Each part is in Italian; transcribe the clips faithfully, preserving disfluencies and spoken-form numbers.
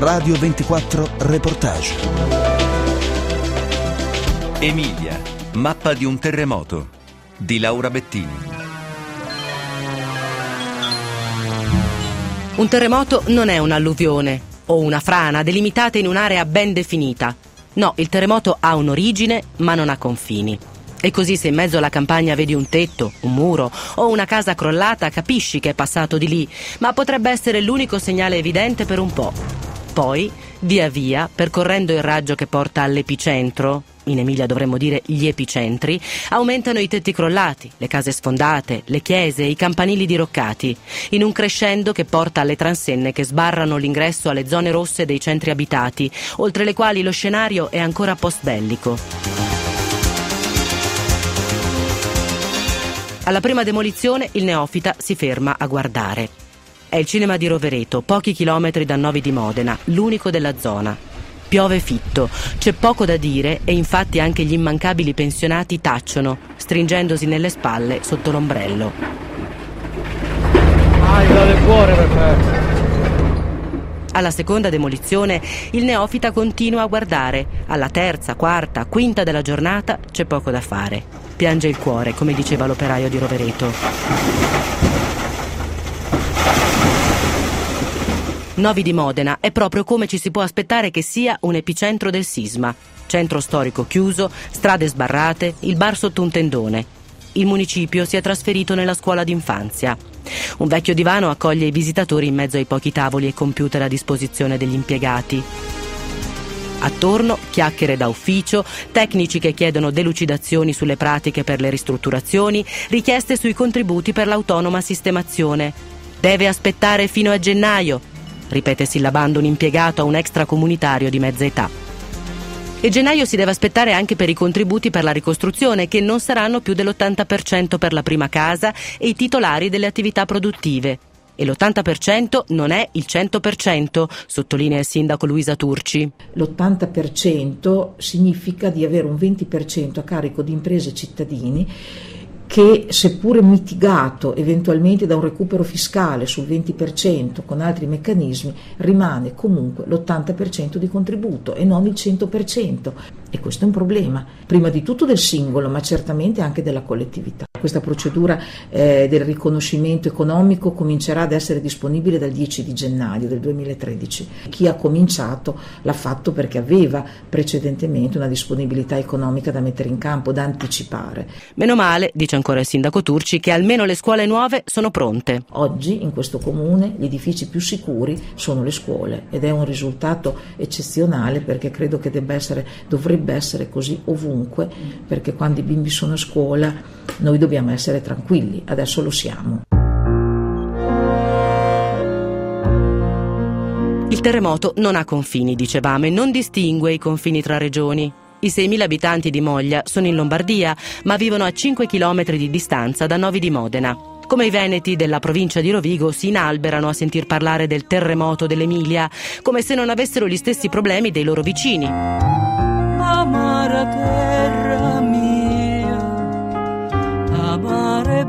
Radio ventiquattro Reportage. Emilia, mappa di un terremoto di Laura Bettini. Un terremoto non è un'alluvione o una frana delimitata in un'area ben definita. No, il terremoto ha un'origine ma non ha confini. E così se in mezzo alla campagna vedi un tetto, un muro o una casa crollata, capisci che è passato di lì, ma potrebbe essere l'unico segnale evidente per un po'. Poi, via via, percorrendo il raggio che porta all'epicentro, in Emilia dovremmo dire gli epicentri, aumentano i tetti crollati, le case sfondate, le chiese, i campanili diroccati, in un crescendo che porta alle transenne che sbarrano l'ingresso alle zone rosse dei centri abitati, oltre le quali lo scenario è ancora post-bellico. Alla prima demolizione il neofita si ferma a guardare. È il cinema di Rovereto, pochi chilometri da Novi di Modena, l'unico della zona. Piove fitto, c'è poco da dire e infatti anche gli immancabili pensionati tacciono, stringendosi nelle spalle sotto l'ombrello. Ah, io dal cuore per me. Alla seconda demolizione il neofita continua a guardare. Alla terza, quarta, quinta della giornata c'è poco da fare. Piange il cuore, come diceva l'operaio di Rovereto. Novi di Modena è proprio come ci si può aspettare che sia un epicentro del sisma. Centro storico chiuso, strade sbarrate, il bar sotto un tendone. Il municipio si è trasferito nella scuola d'infanzia. Un vecchio divano accoglie i visitatori in mezzo ai pochi tavoli e computer a disposizione degli impiegati. Attorno chiacchiere da ufficio, tecnici che chiedono delucidazioni sulle pratiche per le ristrutturazioni, richieste sui contributi per l'autonoma sistemazione. Deve aspettare fino a gennaio, ripete sillabando un impiegato a un extracomunitario di mezza età. E gennaio si deve aspettare anche per i contributi per la ricostruzione, che non saranno più dell'ottanta per cento per la prima casa e i titolari delle attività produttive. E l'ottanta per cento non è il cento per cento, sottolinea il sindaco Luisa Turci. L'ottanta per cento significa di avere un venti per cento a carico di imprese e cittadini che, seppure mitigato eventualmente da un recupero fiscale sul venti per cento con altri meccanismi, rimane comunque l'ottanta per cento di contributo e non il cento per cento. E questo è un problema, prima di tutto del singolo, ma certamente anche della collettività. Questa procedura eh, del riconoscimento economico comincerà ad essere disponibile dal dieci di gennaio del duemilatredici. Chi ha cominciato l'ha fatto perché aveva precedentemente una disponibilità economica da mettere in campo, da anticipare. Meno male, dice ancora il sindaco Turci, che almeno le scuole nuove sono pronte. Oggi in questo comune gli edifici più sicuri sono le scuole ed è un risultato eccezionale, perché credo che debba essere, dovrebbe essere così ovunque, perché quando i bimbi sono a scuola noi dobbiamo essere tranquilli, adesso lo siamo. Il terremoto non ha confini, dicevamo, e non distingue i confini tra regioni. I seimila abitanti di Moglia sono in Lombardia, ma vivono a cinque chilometri di distanza da Novi di Modena. Come i veneti della provincia di Rovigo si inalberano a sentir parlare del terremoto dell'Emilia, come se non avessero gli stessi problemi dei loro vicini. Amara terra mia, amare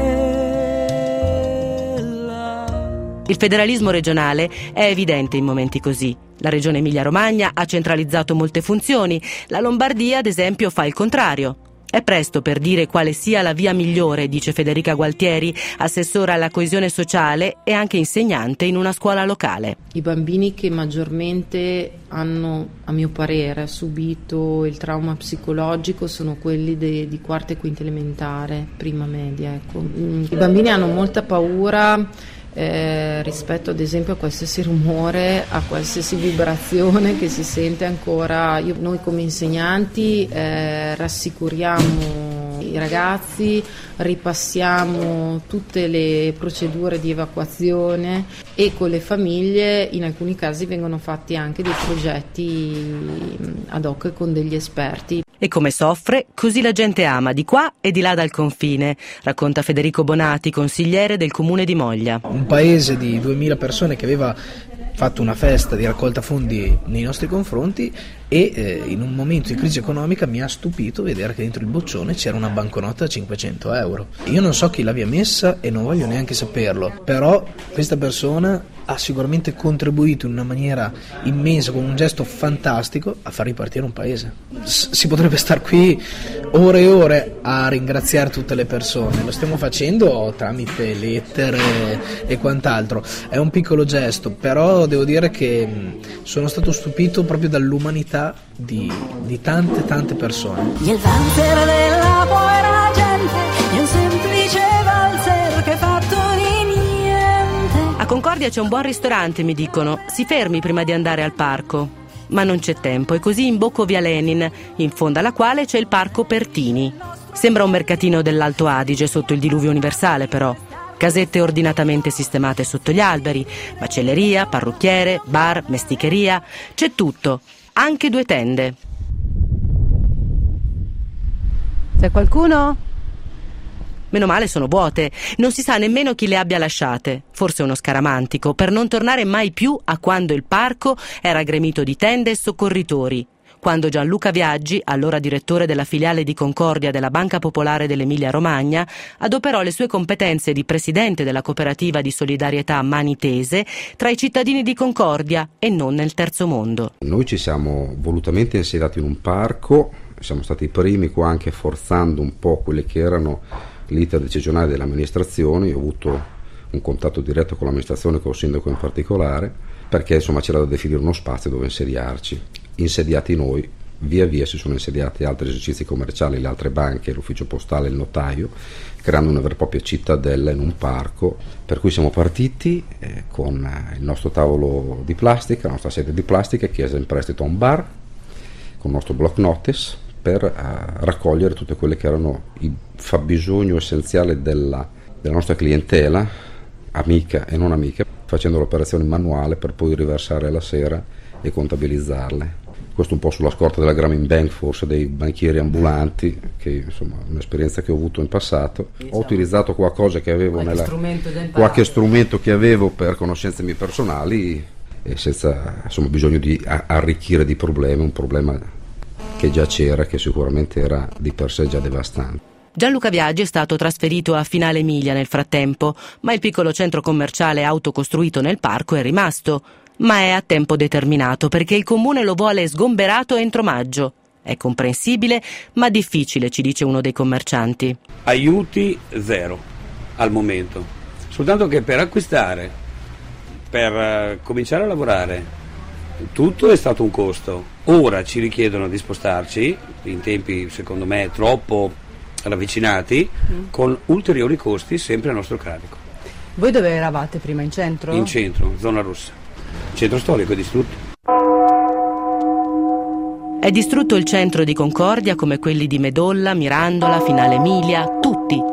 bella. Il federalismo regionale è evidente in momenti così. La regione Emilia-Romagna ha centralizzato molte funzioni, la Lombardia, ad esempio, fa il contrario. È presto per dire quale sia la via migliore, dice Federica Gualtieri, assessora alla coesione sociale e anche insegnante in una scuola locale. I bambini che maggiormente hanno, a mio parere, subito il trauma psicologico sono quelli de, di quarta e quinta elementare, prima media. Ecco. I bambini hanno molta paura Eh, rispetto ad esempio a qualsiasi rumore, a qualsiasi vibrazione che si sente ancora. Io, noi come insegnanti eh, rassicuriamo i ragazzi, ripassiamo tutte le procedure di evacuazione e con le famiglie in alcuni casi vengono fatti anche dei progetti ad hoc con degli esperti. E come soffre, così la gente ama di qua e di là dal confine, racconta Federico Bonati, consigliere del comune di Moglia. Un paese di duemila persone che aveva fatto una festa di raccolta fondi nei nostri confronti e eh, in un momento di crisi economica mi ha stupito vedere che dentro il boccione c'era una banconota da cinquecento euro. Io non so chi l'abbia messa e non voglio neanche saperlo, però questa persona ha sicuramente contribuito in una maniera immensa, con un gesto fantastico, a far ripartire un paese. S- si potrebbe star qui ore e ore a ringraziare tutte le persone, lo stiamo facendo tramite lettere e quant'altro, è un piccolo gesto, però devo dire che sono stato stupito proprio dall'umanità di, di tante tante persone. Y el valzer della povera gente è un semplice valzer che è fatto di niente. A Concordia c'è un buon ristorante, mi dicono. Si fermi prima di andare al parco. Ma non c'è tempo e così imbocco via Lenin, in fondo alla quale c'è il parco Pertini. Sembra un mercatino dell'Alto Adige sotto il diluvio universale, però. Casette ordinatamente sistemate sotto gli alberi, macelleria, parrucchiere, bar, mesticheria, c'è tutto, anche due tende. C'è qualcuno? Meno male sono vuote, non si sa nemmeno chi le abbia lasciate, forse uno scaramantico, per non tornare mai più a quando il parco era gremito di tende e soccorritori. Quando Gianluca Viaggi, allora direttore della filiale di Concordia della Banca Popolare dell'Emilia Romagna, adoperò le sue competenze di presidente della cooperativa di solidarietà Mani Tese tra i cittadini di Concordia e non nel terzo mondo. Noi ci siamo volutamente insediati in un parco, siamo stati i primi qua anche forzando un po' quelle che erano l'iter decisionale delle amministrazioni. Ho avuto un contatto diretto con l'amministrazione, con il sindaco in particolare, perché insomma c'era da definire uno spazio dove insediarci. Insediati noi, via via si sono insediati altri esercizi commerciali, le altre banche, l'ufficio postale, il notaio, creando una vera e propria cittadella in un parco, per cui siamo partiti eh, con il nostro tavolo di plastica, la nostra sede di plastica, chiesa in prestito a un bar, con il nostro block notice, per uh, raccogliere tutte quelle che erano i fabbisogno essenziale della, della nostra clientela, amica e non amica, facendo l'operazione manuale per poi riversare la sera e contabilizzarle. Questo un po' sulla scorta della Grameen Bank, forse dei banchieri ambulanti, che insomma è un'esperienza che ho avuto in passato. Ho utilizzato qualcosa che avevo qualche nella strumento qualche strumento che avevo per conoscenze mie personali e senza insomma bisogno di arricchire di problemi, un problema che già c'era, che sicuramente era di per sé già devastante. Gianluca Viaggi è stato trasferito a Finale Emilia nel frattempo, ma il piccolo centro commerciale autocostruito nel parco è rimasto. Ma è a tempo determinato perché il comune lo vuole sgomberato entro maggio. È comprensibile, ma difficile, ci dice uno dei commercianti. Aiuti zero al momento, soltanto che per acquistare, per uh, cominciare a lavorare, tutto è stato un costo. Ora ci richiedono di spostarci in tempi secondo me troppo ravvicinati, mm. con ulteriori costi sempre a nostro carico. Voi dove eravate prima? In centro? In centro, zona rossa. Centro storico è distrutto. È distrutto il centro di Concordia come quelli di Medolla, Mirandola, Finale Emilia, tutti.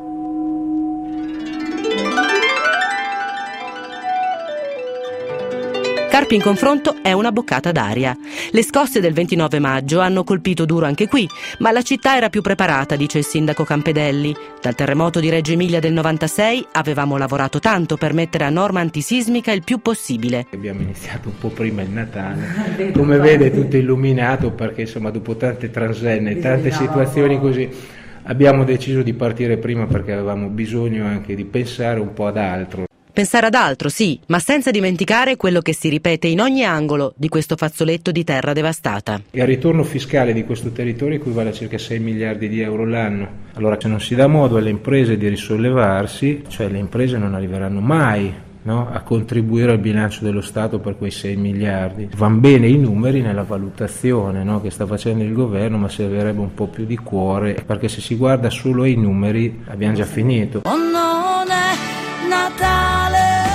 Carpi in confronto è una boccata d'aria. Le scosse del ventinove maggio hanno colpito duro anche qui, ma la città era più preparata, dice il sindaco Campedelli. Dal terremoto di Reggio Emilia del novantasei avevamo lavorato tanto per mettere a norma antisismica il più possibile. Abbiamo iniziato un po' prima il Natale, come vede tutto illuminato, perché insomma dopo tante transenne, tante situazioni così, abbiamo deciso di partire prima perché avevamo bisogno anche di pensare un po' ad altro. Pensare ad altro, sì, ma senza dimenticare quello che si ripete in ogni angolo di questo fazzoletto di terra devastata. Il ritorno fiscale di questo territorio equivale a circa sei miliardi di euro l'anno. Allora, se non si dà modo alle imprese di risollevarsi, cioè le imprese non arriveranno mai, no, a contribuire al bilancio dello Stato per quei sei miliardi. Van bene i numeri nella valutazione, no, che sta facendo il governo, ma servirebbe un po' più di cuore, perché se si guarda solo ai numeri abbiamo già finito. Oh, non è Natale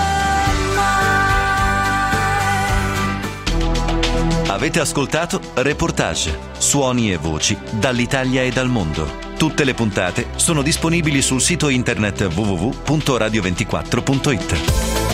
mai. Avete ascoltato Reportage, suoni e voci dall'Italia e dal mondo. Tutte le puntate sono disponibili sul sito internet w w w punto radio ventiquattro punto it.